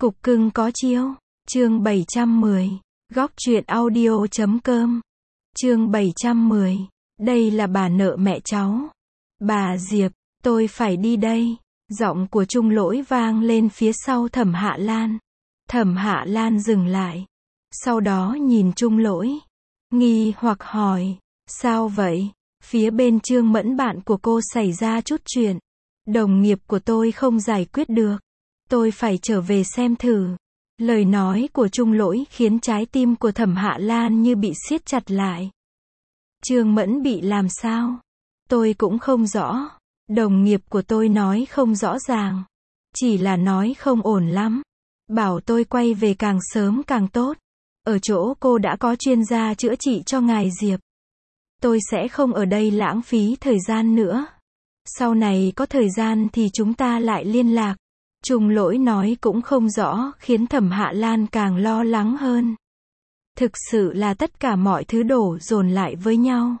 Cục cưng có chiêu. Chương 710. Góc truyện audio.com. Chương 710. Đây là bà nợ mẹ cháu. Bà Diệp, tôi phải đi đây. Giọng của Trung Lỗi vang lên phía sau Thẩm Hạ Lan. Thẩm Hạ Lan dừng lại. Sau đó nhìn Trung Lỗi. Nghi hoặc hỏi. Sao vậy? Phía bên Trương Mẫn bạn của cô xảy ra chút chuyện. Đồng nghiệp của tôi không giải quyết được. Tôi phải trở về xem thử. Lời nói của Trung Lỗi khiến trái tim của Thẩm Hạ Lan như bị siết chặt lại. Trương Mẫn bị làm sao? Tôi cũng không rõ. Đồng nghiệp của tôi nói không rõ ràng. Chỉ là nói không ổn lắm. Bảo tôi quay về càng sớm càng tốt. Ở chỗ cô đã có chuyên gia chữa trị cho ngài Diệp. Tôi sẽ không ở đây lãng phí thời gian nữa. Sau này có thời gian thì chúng ta lại liên lạc. Trung Lỗi nói cũng không rõ, khiến Thẩm Hạ Lan càng lo lắng hơn. Thực sự là tất cả mọi thứ đổ dồn lại với nhau.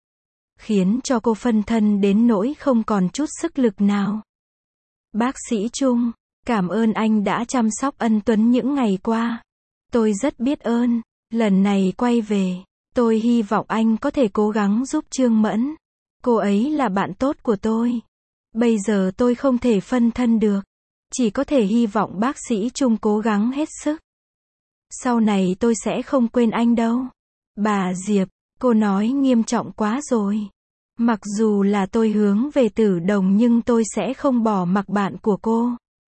Khiến cho cô phân thân đến nỗi không còn chút sức lực nào. Bác sĩ Trung, cảm ơn anh đã chăm sóc Ân Tuấn những ngày qua. Tôi rất biết ơn. Lần này quay về, tôi hy vọng anh có thể cố gắng giúp Trương Mẫn. Cô ấy là bạn tốt của tôi. Bây giờ tôi không thể phân thân được. Chỉ có thể hy vọng bác sĩ Trung cố gắng hết sức. Sau này tôi sẽ không quên anh đâu. Bà Diệp, cô nói nghiêm trọng quá rồi. Mặc dù là tôi hướng về Tử Đồng nhưng tôi sẽ không bỏ mặc bạn của cô.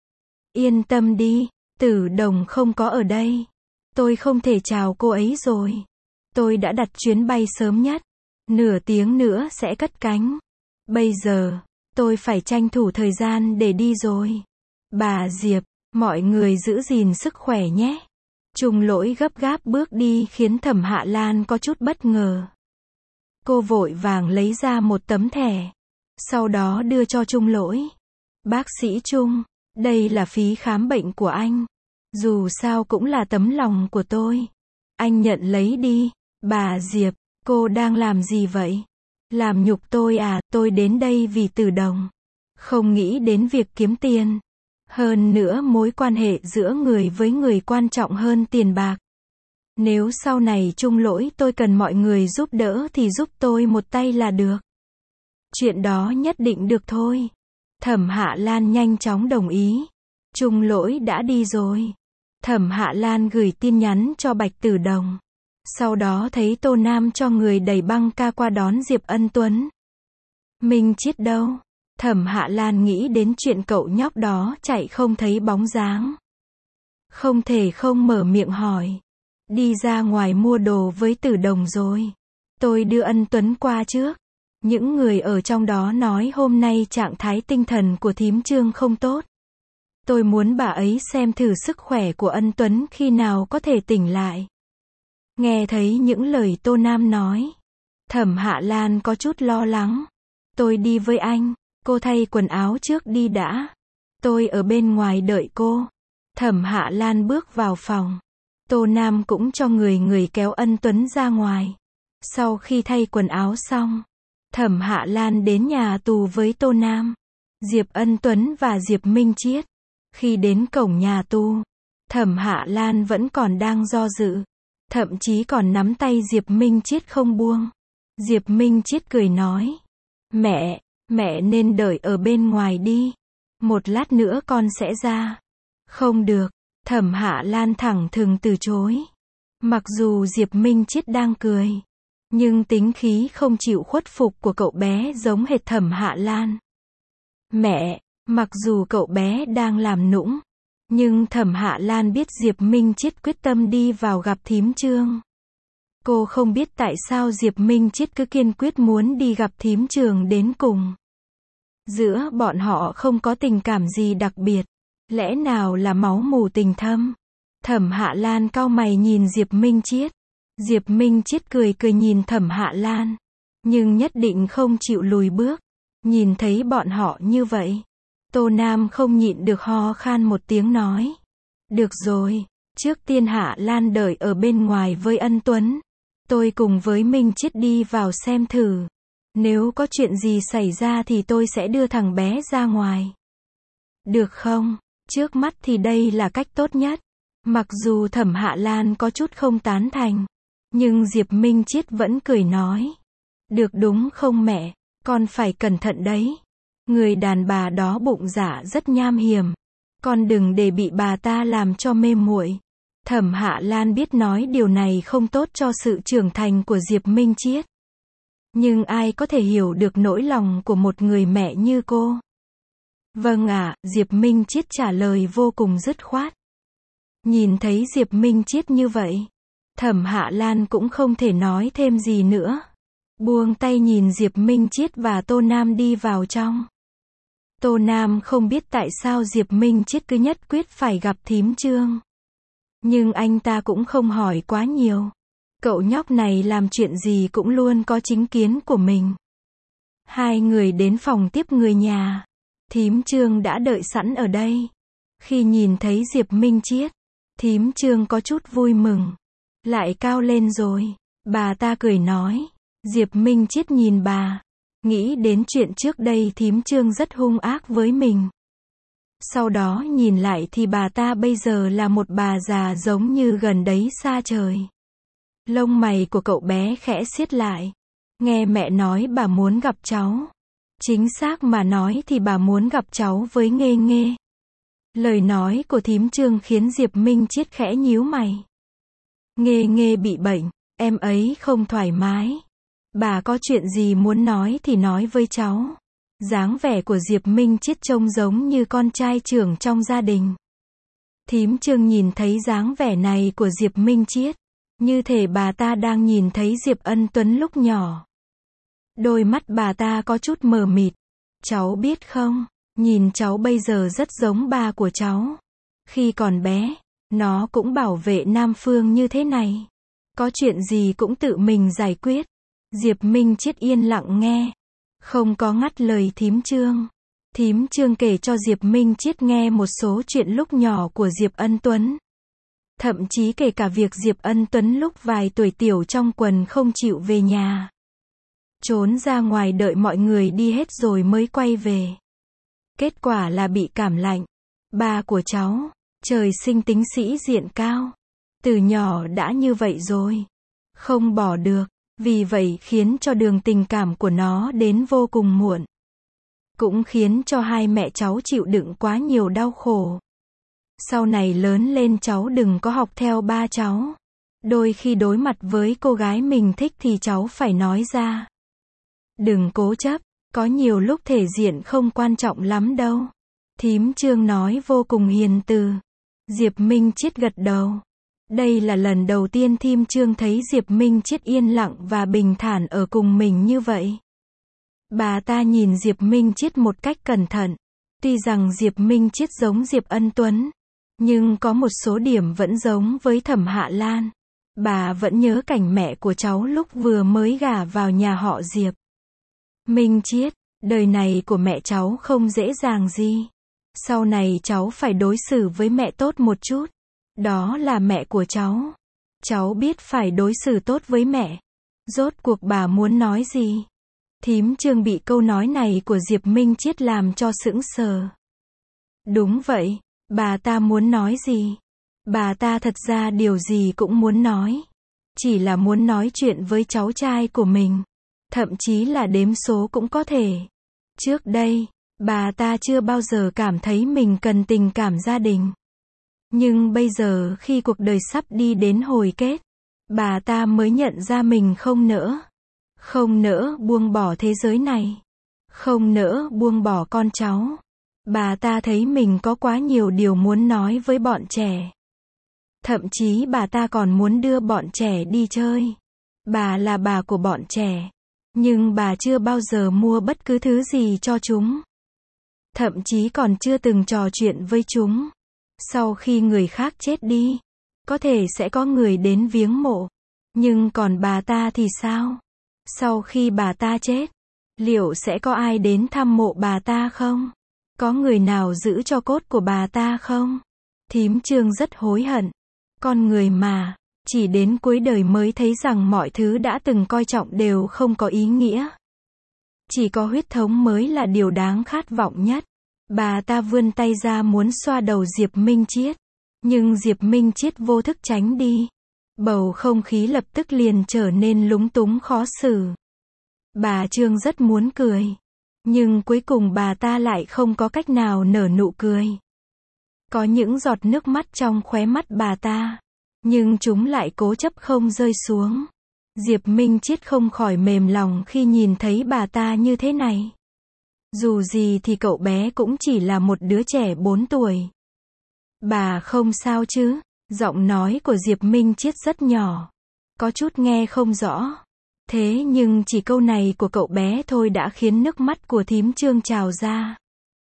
Yên tâm đi, Tử Đồng không có ở đây. Tôi không thể chào cô ấy rồi. Tôi đã đặt chuyến bay sớm nhất. Nửa tiếng nữa sẽ cất cánh. Bây giờ, tôi phải tranh thủ thời gian để đi rồi. Bà Diệp, mọi người giữ gìn sức khỏe nhé. Trung Lỗi gấp gáp bước đi khiến Thẩm Hạ Lan có chút bất ngờ. Cô vội vàng lấy ra một tấm thẻ. Sau đó đưa cho Trung Lỗi. Bác sĩ Trung, đây là phí khám bệnh của anh. Dù sao cũng là tấm lòng của tôi. Anh nhận lấy đi. Bà Diệp, cô đang làm gì vậy? Làm nhục tôi à? Tôi đến đây vì Tử Đồng. Không nghĩ đến việc kiếm tiền. Hơn nữa mối quan hệ giữa người với người quan trọng hơn tiền bạc. Nếu sau này Trung Lỗi tôi cần mọi người giúp đỡ thì giúp tôi một tay là được. Chuyện đó nhất định được thôi. Thẩm Hạ Lan nhanh chóng đồng ý. Trung Lỗi đã đi rồi. Thẩm Hạ Lan gửi tin nhắn cho Bạch Tử Đồng. Sau đó thấy Tô Nam cho người đẩy băng ca qua đón Diệp Ân Tuấn. Minh Chiết đâu? Thẩm Hạ Lan nghĩ đến chuyện cậu nhóc đó chạy không thấy bóng dáng. Không thể không mở miệng hỏi. Đi ra ngoài mua đồ với Tử Đồng rồi. Tôi đưa Ân Tuấn qua trước. Những người ở trong đó nói hôm nay trạng thái tinh thần của thím Trương không tốt. Tôi muốn bà ấy xem thử sức khỏe của Ân Tuấn khi nào có thể tỉnh lại. Nghe thấy những lời Tô Nam nói. Thẩm Hạ Lan có chút lo lắng. Tôi đi với anh. Cô thay quần áo trước đi đã. Tôi ở bên ngoài đợi cô. Thẩm Hạ Lan bước vào phòng. Tô Nam cũng cho người kéo Ân Tuấn ra ngoài. Sau khi thay quần áo xong, Thẩm Hạ Lan đến nhà tù với Tô Nam, Diệp Ân Tuấn và Diệp Minh Chiết. Khi đến cổng nhà tù, Thẩm Hạ Lan vẫn còn đang do dự. Thậm chí còn nắm tay Diệp Minh Chiết không buông. Diệp Minh Chiết cười nói. Mẹ nên đợi ở bên ngoài đi. Một lát nữa con sẽ ra. Không được. Thẩm Hạ Lan thẳng thừng từ chối. Mặc dù Diệp Minh Chiết đang cười. Nhưng tính khí không chịu khuất phục của cậu bé giống hệt Thẩm Hạ Lan. Mẹ, mặc dù cậu bé đang làm nũng. Nhưng Thẩm Hạ Lan biết Diệp Minh Chiết quyết tâm đi vào gặp thím Trương. Cô không biết tại sao Diệp Minh Chiết cứ kiên quyết muốn đi gặp thím Trương đến cùng. Giữa bọn họ không có tình cảm gì đặc biệt. Lẽ nào là máu mủ tình thâm? Thẩm Hạ Lan cau mày nhìn Diệp Minh Chiết. Diệp Minh Chiết cười nhìn Thẩm Hạ Lan. Nhưng nhất định không chịu lùi bước. Nhìn thấy bọn họ như vậy. Tô Nam không nhịn được ho khan một tiếng nói. Được rồi, trước tiên Hạ Lan đợi ở bên ngoài với Ân Tuấn. Tôi cùng với Minh Chiết đi vào xem thử. Nếu có chuyện gì xảy ra thì tôi sẽ đưa thằng bé ra ngoài. Được không? Trước mắt thì đây là cách tốt nhất. Mặc dù Thẩm Hạ Lan có chút không tán thành, nhưng Diệp Minh Chiết vẫn cười nói. Được đúng không mẹ, con phải cẩn thận đấy. Người đàn bà đó bụng dạ rất nham hiểm. Con đừng để bị bà ta làm cho mê muội. Thẩm Hạ Lan biết nói điều này không tốt cho sự trưởng thành của Diệp Minh Chiết. Nhưng ai có thể hiểu được nỗi lòng của một người mẹ như cô? Vâng ạ, Diệp Minh Chiết trả lời vô cùng dứt khoát. Nhìn thấy Diệp Minh Chiết như vậy, Thẩm Hạ Lan cũng không thể nói thêm gì nữa. Buông tay nhìn Diệp Minh Chiết và Tô Nam đi vào trong. Tô Nam không biết tại sao Diệp Minh Chiết cứ nhất quyết phải gặp thím Trương. Nhưng anh ta cũng không hỏi quá nhiều. Cậu nhóc này làm chuyện gì cũng luôn có chính kiến của mình. Hai người đến phòng tiếp người nhà. Thím Trương đã đợi sẵn ở đây. Khi nhìn thấy Diệp Minh Chiết, thím Trương có chút vui mừng. Lại cao lên rồi. Bà ta cười nói. Diệp Minh Chiết nhìn bà. Nghĩ đến chuyện trước đây thím Trương rất hung ác với mình. Sau đó nhìn lại thì bà ta bây giờ là một bà già giống như gần đấy xa trời. Lông mày của cậu bé khẽ siết lại. Nghe mẹ nói bà muốn gặp cháu. Chính xác mà nói thì bà muốn gặp cháu với Nghê Nghê. Lời nói của thím Trương khiến Diệp Minh Chiết khẽ nhíu mày. Nghê Nghê bị bệnh, em ấy không thoải mái. Bà có chuyện gì muốn nói thì nói với cháu. Dáng vẻ của Diệp Minh Chiết trông giống như con trai trưởng trong gia đình. Thím Trương nhìn thấy dáng vẻ này của Diệp Minh Chiết, như thể bà ta đang nhìn thấy Diệp Ân Tuấn lúc nhỏ. Đôi mắt bà ta có chút mờ mịt. Cháu biết không, nhìn cháu bây giờ rất giống ba của cháu. Khi còn bé, nó cũng bảo vệ Nam Phương như thế này. Có chuyện gì cũng tự mình giải quyết. Diệp Minh Chiết yên lặng nghe, không có ngắt lời thím Trương. Thím Trương kể cho Diệp Minh Chiết nghe một số chuyện lúc nhỏ của Diệp Ân Tuấn. Thậm chí kể cả việc Diệp Ân Tuấn lúc vài tuổi tiểu trong quần không chịu về nhà. Trốn ra ngoài đợi mọi người đi hết rồi mới quay về. Kết quả là bị cảm lạnh. Ba của cháu, trời sinh tính sĩ diện cao. Từ nhỏ đã như vậy rồi. Không bỏ được. Vì vậy khiến cho đường tình cảm của nó đến vô cùng muộn. Cũng khiến cho hai mẹ cháu chịu đựng quá nhiều đau khổ. Sau này lớn lên cháu đừng có học theo ba cháu. Đôi khi đối mặt với cô gái mình thích thì cháu phải nói ra. Đừng cố chấp, có nhiều lúc thể diện không quan trọng lắm đâu. Thím Trương nói vô cùng hiền từ. Diệp Minh Chiết gật đầu. Đây là lần đầu tiên thím Trương thấy Diệp Minh Chiết yên lặng và bình thản ở cùng mình như vậy. Bà ta nhìn Diệp Minh Chiết một cách cẩn thận. Tuy rằng Diệp Minh Chiết giống Diệp Ân Tuấn, nhưng có một số điểm vẫn giống với Thẩm Hạ Lan. Bà vẫn nhớ cảnh mẹ của cháu lúc vừa mới gả vào nhà họ Diệp. Minh Chiết, đời này của mẹ cháu không dễ dàng gì. Sau này cháu phải đối xử với mẹ tốt một chút. Đó là mẹ của cháu. Cháu biết phải đối xử tốt với mẹ. Rốt cuộc bà muốn nói gì? Thím Trương bị câu nói này của Diệp Minh Chiết làm cho sững sờ. Đúng vậy, bà ta muốn nói gì? Bà ta thật ra điều gì cũng muốn nói. Chỉ là muốn nói chuyện với cháu trai của mình. Thậm chí là đếm số cũng có thể. Trước đây, bà ta chưa bao giờ cảm thấy mình cần tình cảm gia đình. Nhưng bây giờ khi cuộc đời sắp đi đến hồi kết, bà ta mới nhận ra mình không nỡ buông bỏ thế giới này, không nỡ buông bỏ con cháu. Bà ta thấy mình có quá nhiều điều muốn nói với bọn trẻ. Thậm chí bà ta còn muốn đưa bọn trẻ đi chơi. Bà là bà của bọn trẻ, nhưng bà chưa bao giờ mua bất cứ thứ gì cho chúng. Thậm chí còn chưa từng trò chuyện với chúng. Sau khi người khác chết đi, có thể sẽ có người đến viếng mộ. Nhưng còn bà ta thì sao? Sau khi bà ta chết, liệu sẽ có ai đến thăm mộ bà ta không? Có người nào giữ cho cốt của bà ta không? Thím Trương rất hối hận. Con người mà, chỉ đến cuối đời mới thấy rằng mọi thứ đã từng coi trọng đều không có ý nghĩa. Chỉ có huyết thống mới là điều đáng khát vọng nhất. Bà ta vươn tay ra muốn xoa đầu Diệp Minh Chiết. Nhưng Diệp Minh Chiết vô thức tránh đi. Bầu không khí lập tức liền trở nên lúng túng khó xử. Bà Trương rất muốn cười. Nhưng cuối cùng bà ta lại không có cách nào nở nụ cười. Có những giọt nước mắt trong khóe mắt bà ta. Nhưng chúng lại cố chấp không rơi xuống. Diệp Minh Chiết không khỏi mềm lòng khi nhìn thấy bà ta như thế này. Dù gì thì cậu bé cũng chỉ là một đứa trẻ 4 tuổi. Bà không sao chứ? Giọng nói của Diệp Minh Chiết rất nhỏ. Có chút nghe không rõ. Thế nhưng chỉ câu này của cậu bé thôi đã khiến nước mắt của thím Trương trào ra.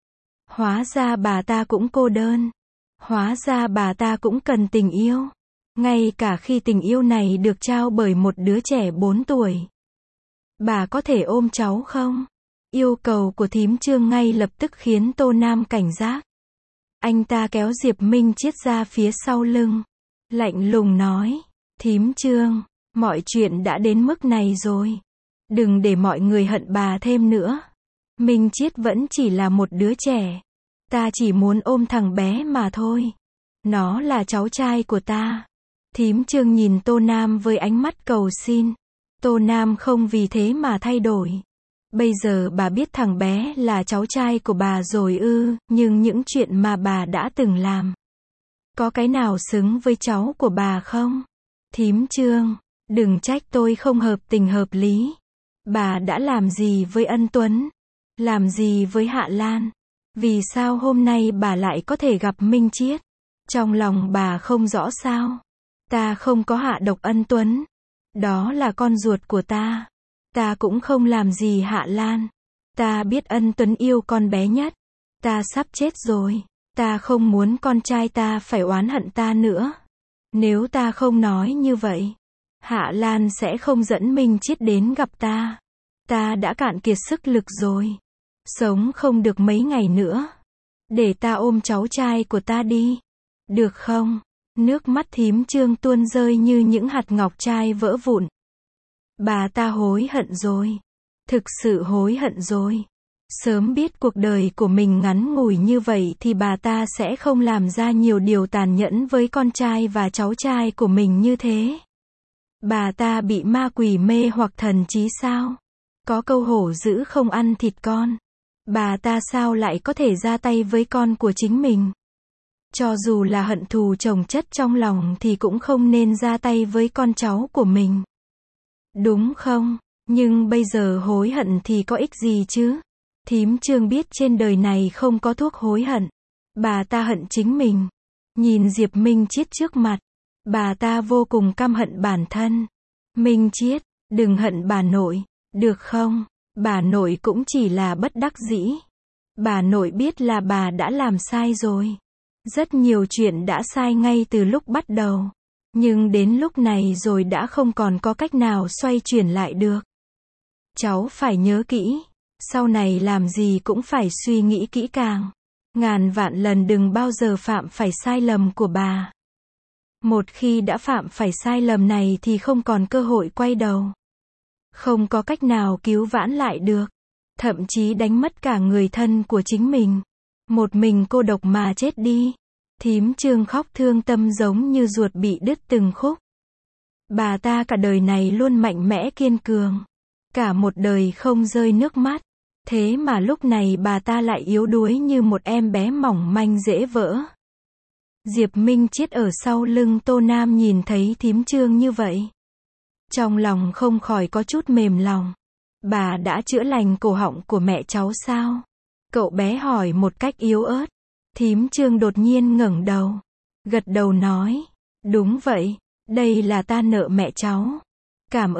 Hóa ra bà ta cũng cô đơn. Hóa ra bà ta cũng cần tình yêu. Ngay cả khi tình yêu này được trao bởi một đứa trẻ 4 tuổi. Bà có thể ôm cháu không? Yêu cầu của thím Trương ngay lập tức khiến Tô Nam cảnh giác. Anh ta kéo Diệp Minh Chiết ra phía sau lưng. Lạnh lùng nói. Thím Trương, mọi chuyện đã đến mức này rồi. Đừng để mọi người hận bà thêm nữa. Minh Chiết vẫn chỉ là một đứa trẻ. Ta chỉ muốn ôm thằng bé mà thôi. Nó là cháu trai của ta. Thím Trương nhìn Tô Nam với ánh mắt cầu xin. Tô Nam không vì thế mà thay đổi. Bây giờ bà biết thằng bé là cháu trai của bà rồi ư, nhưng những chuyện mà bà đã từng làm. Có cái nào xứng với cháu của bà không? Thím Trương, đừng trách tôi không hợp tình hợp lý. Bà đã làm gì với Ân Tuấn? Làm gì với Hạ Lan? Vì sao hôm nay bà lại có thể gặp Minh Chiết? Trong lòng bà không rõ sao? Ta không có hạ độc Ân Tuấn. Đó là con ruột của ta. Ta cũng không làm gì Hạ Lan. Ta biết Ân Tuấn yêu con bé nhất. Ta sắp chết rồi. Ta không muốn con trai ta phải oán hận ta nữa. Nếu ta không nói như vậy, Hạ Lan sẽ không dẫn Minh Chiết đến gặp ta. Ta đã cạn kiệt sức lực rồi. Sống không được mấy ngày nữa. Để ta ôm cháu trai của ta đi. Được không? Nước mắt thím Trương tuôn rơi như những hạt ngọc trai vỡ vụn. Bà ta hối hận rồi. Thực sự hối hận rồi. Sớm biết cuộc đời của mình ngắn ngủi như vậy thì bà ta sẽ không làm ra nhiều điều tàn nhẫn với con trai và cháu trai của mình như thế. Bà ta bị ma quỷ mê hoặc thần trí sao? Có câu hổ dữ không ăn thịt con. Bà ta sao lại có thể ra tay với con của chính mình? Cho dù là hận thù chồng chất trong lòng thì cũng không nên ra tay với con cháu của mình. Đúng không? Nhưng bây giờ hối hận thì có ích gì chứ? Thím Trương biết trên đời này không có thuốc hối hận. Bà ta hận chính mình. Nhìn Diệp Minh Chiết trước mặt. Bà ta vô cùng căm hận bản thân. Minh Chiết, đừng hận bà nội. Được không? Bà nội cũng chỉ là bất đắc dĩ. Bà nội biết là bà đã làm sai rồi. Rất nhiều chuyện đã sai ngay từ lúc bắt đầu. Nhưng đến lúc này rồi đã không còn có cách nào xoay chuyển lại được. Cháu phải nhớ kỹ. Sau này làm gì cũng phải suy nghĩ kỹ càng. Ngàn vạn lần đừng bao giờ phạm phải sai lầm của bà. Một khi đã phạm phải sai lầm này thì không còn cơ hội quay đầu. Không có cách nào cứu vãn lại được. Thậm chí đánh mất cả người thân của chính mình. Một mình cô độc mà chết đi. Thím Trương khóc thương tâm giống như ruột bị đứt từng khúc. Bà ta cả đời này luôn mạnh mẽ kiên cường. Cả một đời không rơi nước mắt. Thế mà lúc này bà ta lại yếu đuối như một em bé mỏng manh dễ vỡ. Diệp Minh Chiết ở sau lưng Tô Nam nhìn thấy thím Trương như vậy. Trong lòng không khỏi có chút mềm lòng. Bà đã chữa lành cổ họng của mẹ cháu sao? Cậu bé hỏi một cách yếu ớt. Thím Trương đột nhiên ngẩng đầu. Gật đầu nói. Đúng vậy. Đây là ta nợ mẹ cháu. Cảm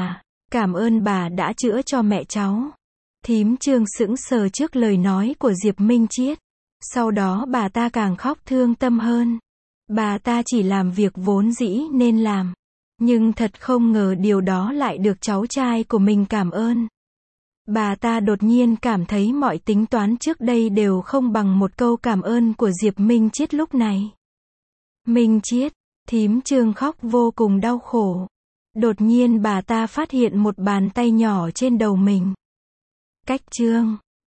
ơn bà đã chữa cho mẹ cháu. Thím Trương sững sờ trước lời nói của Diệp Minh Chiết. Sau đó bà ta càng khóc thương tâm hơn. Bà ta chỉ làm việc vốn dĩ nên làm. Nhưng thật không ngờ điều đó lại được cháu trai của mình cảm ơn. Bà ta đột nhiên cảm thấy mọi tính toán trước đây đều không bằng một câu cảm ơn của Diệp Minh Chiết lúc này. Minh Chiết, thím Trương khóc vô cùng đau khổ. Đột nhiên bà ta phát hiện một bàn tay nhỏ trên đầu mình. Cách Trương.